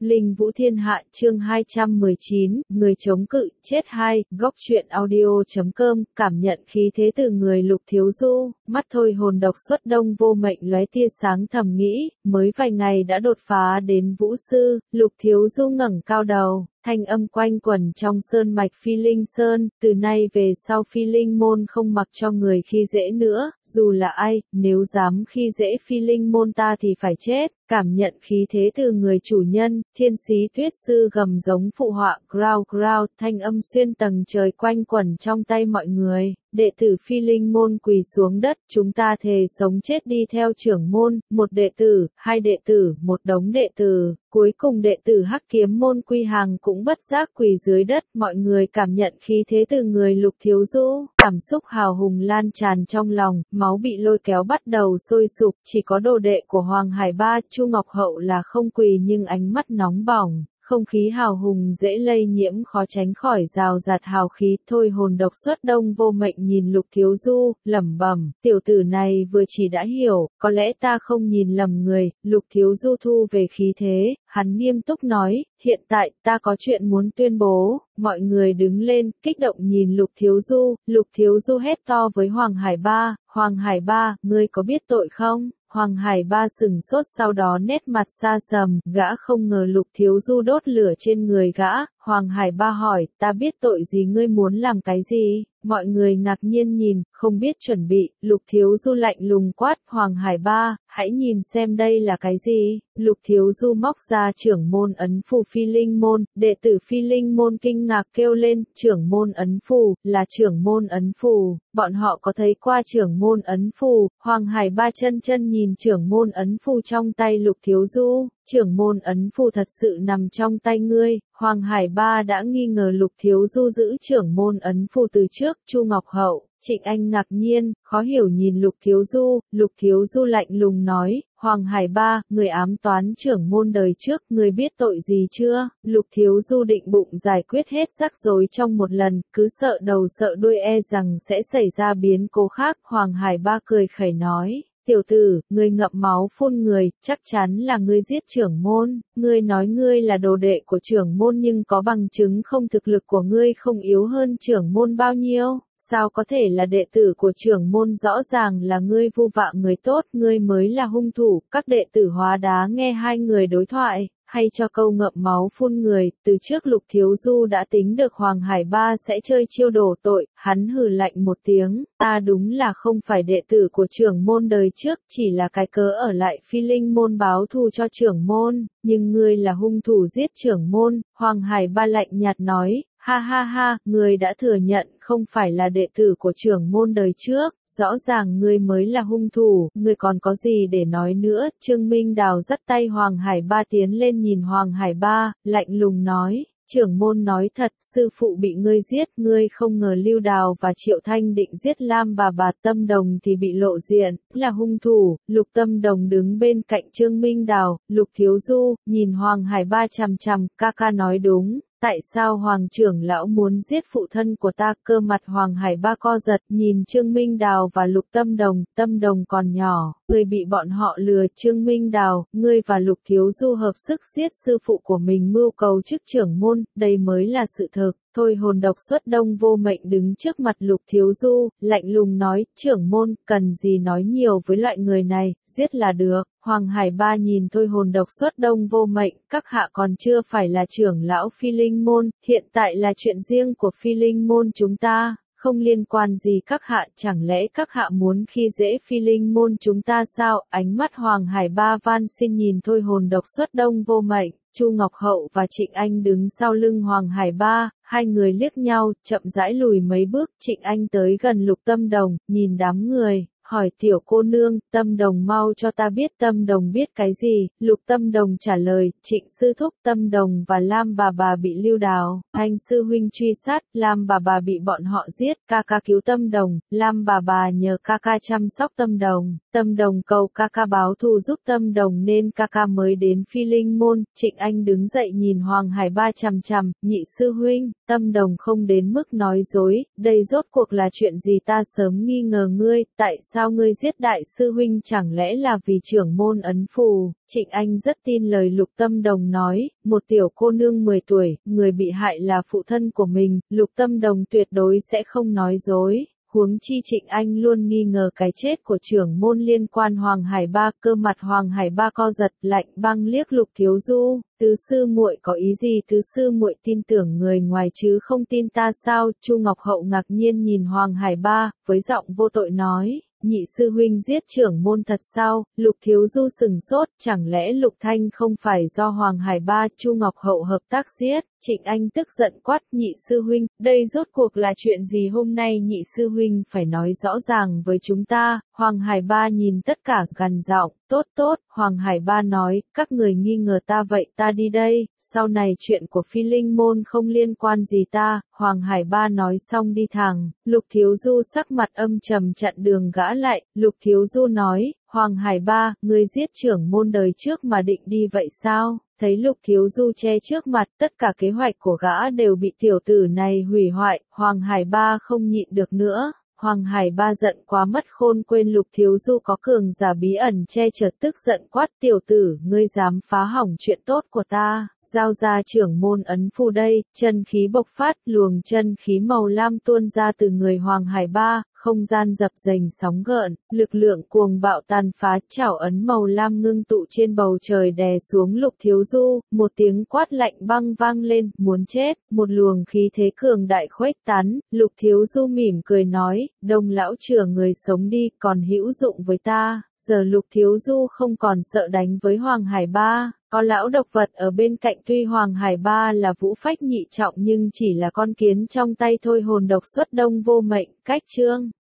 Linh Vũ Thiên Hạ chương 219, người chống cự, chết 2, góc truyện audio.com, cảm nhận khí thế từ người Lục Thiếu Du, mắt thôi hồn độc xuất đông vô mệnh lóe tia sáng thầm nghĩ, mới vài ngày đã đột phá đến Vũ Sư, Lục Thiếu Du ngẩng cao đầu. Thanh âm quanh quẩn trong sơn mạch Phi Linh Sơn, từ nay về sau Phi Linh môn không mặc cho người khi dễ nữa, dù là ai, nếu dám khi dễ Phi Linh môn ta thì phải chết. Cảm nhận khí thế từ người chủ nhân, thiên sĩ tuyết sư gầm giống phụ họa, growl growl, thanh âm xuyên tầng trời quanh quẩn trong tay mọi người. Đệ tử Phi Linh môn quỳ xuống đất, chúng ta thề sống chết đi theo trưởng môn, một đệ tử, hai đệ tử, một đống đệ tử. Cuối cùng đệ tử Hắc Kiếm môn Quy Hàng cũng bất giác quỳ dưới đất, mọi người cảm nhận khí thế từ người Lục Thiếu Du, cảm xúc hào hùng lan tràn trong lòng, máu bị lôi kéo bắt đầu sôi sục, chỉ có đồ đệ của Hoàng Hải Ba, Chu Ngọc Hậu là không quỳ nhưng ánh mắt nóng bỏng. Không khí hào hùng dễ lây nhiễm khó tránh khỏi rào rạt hào khí, thôi hồn độc xuất đông vô mệnh nhìn Lục Thiếu Du, lẩm bẩm, tiểu tử này vừa chỉ đã hiểu, có lẽ ta không nhìn lầm người. Lục Thiếu Du thu về khí thế, hắn nghiêm túc nói, hiện tại ta có chuyện muốn tuyên bố. Mọi người đứng lên, kích động nhìn Lục Thiếu Du hét to với Hoàng Hải Ba, ngươi có biết tội không? Hoàng Hải Ba sừng sốt sau đó nét mặt xa sầm, gã không ngờ Lục Thiếu Du đốt lửa trên người gã. Hoàng Hải Ba hỏi, ta biết tội gì, ngươi muốn làm cái gì? Mọi người ngạc nhiên nhìn, không biết chuẩn bị. Lục Thiếu Du lạnh lùng quát, Hoàng Hải Ba, hãy nhìn xem đây là cái gì? Lục Thiếu Du móc ra trưởng môn ấn phù Phi Linh môn, đệ tử Phi Linh môn kinh ngạc kêu lên, trưởng môn ấn phù, là trưởng môn ấn phù, bọn họ có thấy qua trưởng môn ấn phù? Hoàng Hải Ba chân nhìn trưởng môn ấn phù trong tay Lục Thiếu Du, trưởng môn ấn phù thật sự nằm trong tay ngươi. Hoàng Hải Ba đã nghi ngờ Lục Thiếu Du giữ trưởng môn ấn phù từ trước. Chu Ngọc Hậu, Trịnh Anh ngạc nhiên, khó hiểu nhìn Lục Thiếu Du lạnh lùng nói, Hoàng Hải Ba, người ám toán trưởng môn đời trước, người biết tội gì chưa? Lục Thiếu Du định bụng giải quyết hết rắc rối trong một lần, cứ sợ đầu sợ đuôi e rằng sẽ xảy ra biến cố khác. Hoàng Hải Ba cười khẩy nói, tiểu tử, ngươi ngậm máu phun người, chắc chắn là ngươi giết trưởng môn. Ngươi nói ngươi là đồ đệ của trưởng môn nhưng có bằng chứng không? Thực lực của ngươi không yếu hơn trưởng môn bao nhiêu. Sao có thể là đệ tử của trưởng môn? Rõ ràng là ngươi vu vạ người tốt, ngươi mới là hung thủ. Các đệ tử Hóa Đá nghe hai người đối thoại, hay cho câu ngậm máu phun người, từ trước Lục Thiếu Du đã tính được Hoàng Hải Ba sẽ chơi chiêu đổ tội, hắn hừ lạnh một tiếng, ta đúng là không phải đệ tử của trưởng môn đời trước, chỉ là cái cớ ở lại Phi Linh môn báo thù cho trưởng môn, nhưng ngươi là hung thủ giết trưởng môn. Hoàng Hải Ba lạnh nhạt nói, ha ha ha, ngươi đã thừa nhận không phải là đệ tử của trưởng môn đời trước, rõ ràng ngươi mới là hung thủ, ngươi còn có gì để nói nữa? Trương Minh Đào dắt tay Hoàng Hải Ba tiến lên nhìn Hoàng Hải Ba, lạnh lùng nói, trưởng môn nói thật, sư phụ bị ngươi giết, ngươi không ngờ Lưu Đào và Triệu Thanh định giết Lam bà Tâm Đồng thì bị lộ diện, là hung thủ. Lục Tâm Đồng đứng bên cạnh Trương Minh Đào, Lục Thiếu Du, nhìn Hoàng Hải Ba chằm chằm, ca nói đúng. Tại sao Hoàng trưởng lão muốn giết phụ thân của ta? Cơ mặt Hoàng Hải Ba co giật, nhìn Trương Minh Đào và Lục Tâm Đồng còn nhỏ, ngươi bị bọn họ lừa. Trương Minh Đào, ngươi và Lục Thiếu Du hợp sức giết sư phụ của mình, mưu cầu chức trưởng môn, đây mới là sự thực. Thôi hồn độc xuất đông vô mệnh đứng trước mặt Lục Thiếu Du, lạnh lùng nói, trưởng môn, cần gì nói nhiều với loại người này, giết là được. Hoàng Hải Ba nhìn thôi hồn độc xuất đông vô mệnh, các hạ còn chưa phải là trưởng lão Phi Linh môn, hiện tại là chuyện riêng của Phi Linh môn chúng ta, không liên quan gì các hạ, chẳng lẽ các hạ muốn khi dễ Phi Linh môn chúng ta sao? Ánh mắt Hoàng Hải Ba van xin nhìn thôi hồn độc xuất đông vô mệnh. Chu Ngọc Hậu và Trịnh Anh đứng sau lưng Hoàng Hải Ba, hai người liếc nhau, chậm rãi lùi mấy bước. Trịnh Anh tới gần Lục Tâm Đồng, nhìn đám người, hỏi tiểu cô nương, Tâm Đồng mau cho ta biết Tâm Đồng biết cái gì? Lục Tâm Đồng trả lời, Trịnh sư thúc, Tâm Đồng và Lam bà bị Lưu Đào, anh sư huynh truy sát, Lam bà bị bọn họ giết, ca cứu Tâm Đồng, Lam bà nhờ ca chăm sóc Tâm Đồng cầu ca báo thù giúp Tâm Đồng nên ca mới đến Phi Linh môn. Trịnh Anh đứng dậy nhìn Hoàng Hải Ba chằm chằm, nhị sư huynh, Tâm Đồng không đến mức nói dối, đây rốt cuộc là chuyện gì? Ta sớm nghi ngờ ngươi, tại sao sao ngươi giết đại sư huynh, chẳng lẽ là vì trưởng môn ấn phù? Trịnh Anh rất tin lời Lục Tâm Đồng nói, một tiểu cô nương 10 tuổi, người bị hại là phụ thân của mình, Lục Tâm Đồng tuyệt đối sẽ không nói dối. Huống chi Trịnh Anh luôn nghi ngờ cái chết của trưởng môn liên quan Hoàng Hải Ba, cơ mặt Hoàng Hải Ba co giật, lạnh băng liếc Lục Thiếu Du, tứ sư muội có ý gì? Tứ sư muội tin tưởng người ngoài chứ không tin ta sao? Chu Ngọc Hậu ngạc nhiên nhìn Hoàng Hải Ba, với giọng vô tội nói. Nhị sư huynh giết trưởng môn thật sao? Lục Thiếu Du sừng sốt, chẳng lẽ Lục Thanh không phải do Hoàng Hải Ba, Chu Ngọc Hậu hợp tác giết? Trịnh Anh tức giận quát, nhị sư huynh, đây rốt cuộc là chuyện gì? Hôm nay nhị sư huynh phải nói rõ ràng với chúng ta. Hoàng Hải Ba nhìn tất cả gằn giọng, tốt, Hoàng Hải Ba nói, các người nghi ngờ ta vậy ta đi đây, sau này chuyện của Phi Linh môn không liên quan gì ta. Hoàng Hải Ba nói xong đi thẳng, Lục Thiếu Du sắc mặt âm trầm chặn đường gã lại. Lục Thiếu Du nói, Hoàng Hải Ba, ngươi giết trưởng môn đời trước mà định đi vậy sao? Thấy Lục Thiếu Du che trước mặt, tất cả kế hoạch của gã đều bị tiểu tử này hủy hoại. Hoàng Hải Ba không nhịn được nữa. Hoàng Hải Ba giận quá mất khôn, quên Lục Thiếu Du có cường giả bí ẩn che chở, tức giận quát, tiểu tử, ngươi dám phá hỏng chuyện tốt của ta, giao ra trưởng môn ấn phù đây. Chân khí bộc phát, luồng chân khí màu lam tuôn ra từ người Hoàng Hải Ba, không gian dập dềnh sóng gợn, lực lượng cuồng bạo tàn phá, chảo ấn màu lam ngưng tụ trên bầu trời đè xuống Lục Thiếu Du. Một tiếng quát lạnh băng vang lên, muốn chết. Một luồng khí thế cường đại khuếch tán. Lục Thiếu Du mỉm cười nói, Đông lão trưởng, người sống đi, còn hữu dụng với ta. Giờ Lục Thiếu Du không còn sợ đánh với Hoàng Hải Ba, có lão độc vật ở bên cạnh. Tuy Hoàng Hải Ba là vũ phách nhị trọng nhưng chỉ là con kiến trong tay thôi. Hồn độc xuất đông vô mệnh, cách chương.